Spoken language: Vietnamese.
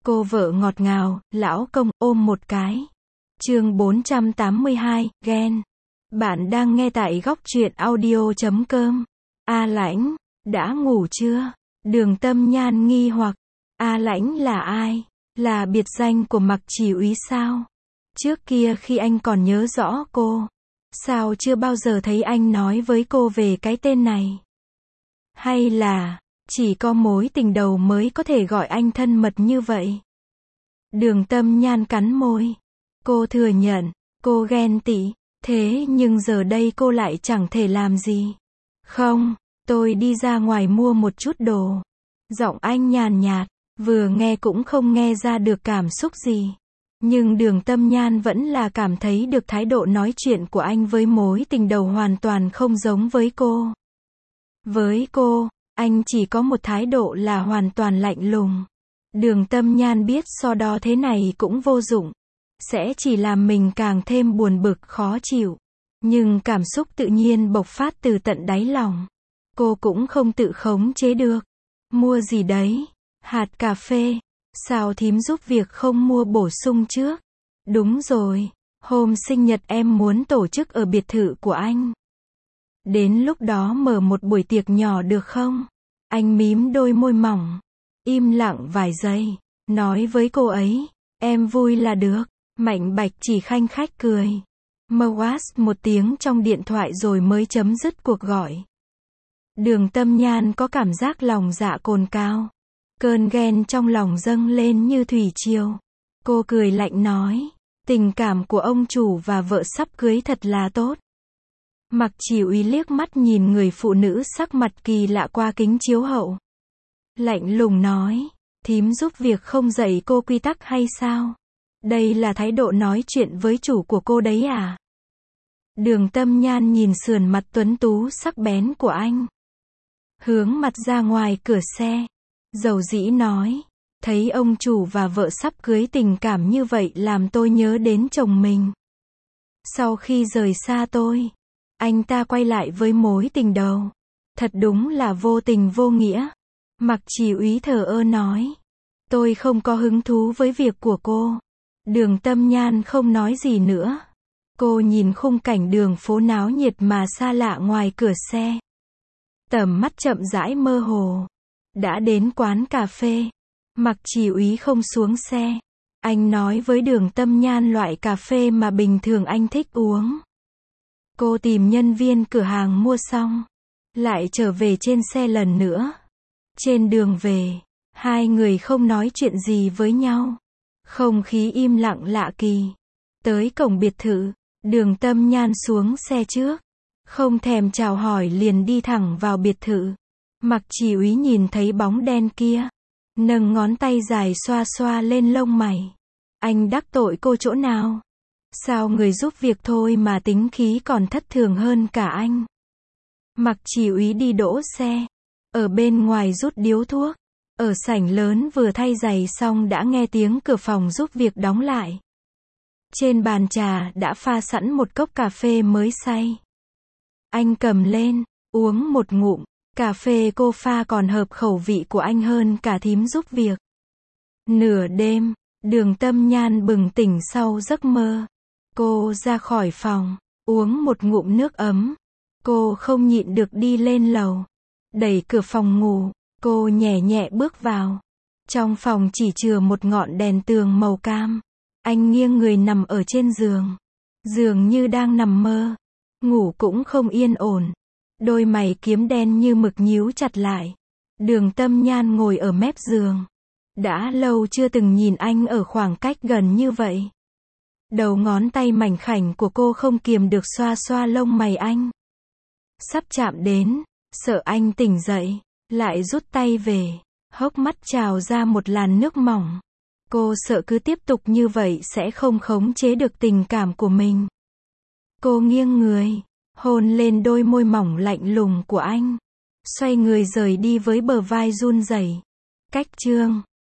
Cô vợ ngọt ngào, lão công, ôm một cái. Chương 482, ghen. Bạn đang nghe tại góc truyện audio.com. A Lãnh, đã ngủ chưa? Đường Tâm Nhan nghi hoặc. A Lãnh là ai? Là biệt danh của Mạc Chỉ Úy sao? Trước kia khi anh còn nhớ rõ cô, sao chưa bao giờ thấy anh nói với cô về cái tên này? Hay là chỉ có mối tình đầu mới có thể gọi anh thân mật như vậy? Đường Tâm Nhan cắn môi. Cô thừa nhận, cô ghen tị, thế nhưng giờ đây cô lại chẳng thể làm gì. Không, tôi đi ra ngoài mua một chút đồ. Giọng anh nhàn nhạt, vừa nghe cũng không nghe ra được cảm xúc gì. Nhưng Đường Tâm Nhan vẫn là cảm thấy được thái độ nói chuyện của anh với mối tình đầu hoàn toàn không giống với cô. Với cô, anh chỉ có một thái độ là hoàn toàn lạnh lùng. Đường Tâm Nhan biết so đo thế này cũng vô dụng, sẽ chỉ làm mình càng thêm buồn bực khó chịu. Nhưng cảm xúc tự nhiên bộc phát từ tận đáy lòng. Cô cũng không tự khống chế được. Mua gì đấy? Hạt cà phê. Sao thím giúp việc không mua bổ sung trước? Đúng rồi, hôm sinh nhật em muốn tổ chức ở biệt thự của anh. Đến lúc đó mở một buổi tiệc nhỏ được không? Anh mím đôi môi mỏng, im lặng vài giây, nói với cô ấy, em vui là được. Mạnh Bạch chỉ khanh khách cười. Mwas một tiếng trong điện thoại rồi mới chấm dứt cuộc gọi. Đường Tâm Nhan có cảm giác lòng dạ cồn cào. Cơn ghen trong lòng dâng lên như thủy triều. Cô cười lạnh nói, tình cảm của ông chủ và vợ sắp cưới thật là tốt. Mạc Chỉ Úy liếc mắt nhìn người phụ nữ sắc mặt kỳ lạ qua kính chiếu hậu. Lạnh lùng nói, thím giúp việc không dạy cô quy tắc hay sao? Đây là thái độ nói chuyện với chủ của cô đấy à? Đường Tâm Nhan nhìn sườn mặt tuấn tú sắc bén của anh. Hướng mặt ra ngoài cửa xe. Dầu dĩ nói, thấy ông chủ và vợ sắp cưới tình cảm như vậy làm tôi nhớ đến chồng mình. Sau khi rời xa tôi, anh ta quay lại với mối tình đầu. Thật đúng là vô tình vô nghĩa. Mạc Chỉ Úy thờ ơ nói, tôi không có hứng thú với việc của cô. Đường Tâm Nhan không nói gì nữa. Cô nhìn khung cảnh đường phố náo nhiệt mà xa lạ ngoài cửa xe. Tầm mắt chậm rãi mơ hồ. Đã đến quán cà phê. Mạc Chỉ Úy không xuống xe. Anh nói với Đường Tâm Nhan loại cà phê mà bình thường anh thích uống. Cô tìm nhân viên cửa hàng mua xong, lại trở về trên xe lần nữa. Trên đường về, hai người không nói chuyện gì với nhau. Không khí im lặng lạ kỳ. Tới cổng biệt thự, Đường Tâm Nhan xuống xe trước. Không thèm chào hỏi liền đi thẳng vào biệt thự. Mạc Chỉ Úy nhìn thấy bóng đen kia, nâng ngón tay dài xoa xoa lên lông mày. Anh đắc tội cô chỗ nào? Sao người giúp việc thôi mà tính khí còn thất thường hơn cả anh? Mạc Chỉ Úy đi đỗ xe, ở bên ngoài rút điếu thuốc. Ở sảnh lớn vừa thay giày xong đã nghe tiếng cửa phòng giúp việc đóng lại. Trên bàn trà đã pha sẵn một cốc cà phê mới xay. Anh cầm lên, uống một ngụm. Cà phê cô pha còn hợp khẩu vị của anh hơn cả thím giúp việc. Nửa đêm, Đường Tâm Nhan bừng tỉnh sau giấc mơ. Cô ra khỏi phòng, uống một ngụm nước ấm. Cô không nhịn được đi lên lầu. Đẩy cửa phòng ngủ, cô nhẹ nhẹ bước vào. Trong phòng chỉ chừa một ngọn đèn tường màu cam. Anh nghiêng người nằm ở trên giường. Dường như đang nằm mơ. Ngủ cũng không yên ổn. Đôi mày kiếm đen như mực nhíu chặt lại. Đường Tâm Nhan ngồi ở mép giường. Đã lâu chưa từng nhìn anh ở khoảng cách gần như vậy. Đầu ngón tay mảnh khảnh của cô không kiềm được xoa xoa lông mày anh. Sắp chạm đến, sợ anh tỉnh dậy, lại rút tay về. Hốc mắt trào ra một làn nước mỏng. Cô sợ cứ tiếp tục như vậy sẽ không khống chế được tình cảm của mình. Cô nghiêng người, hôn lên đôi môi mỏng lạnh lùng của anh. Xoay người rời đi với bờ vai run rẩy. Cách chương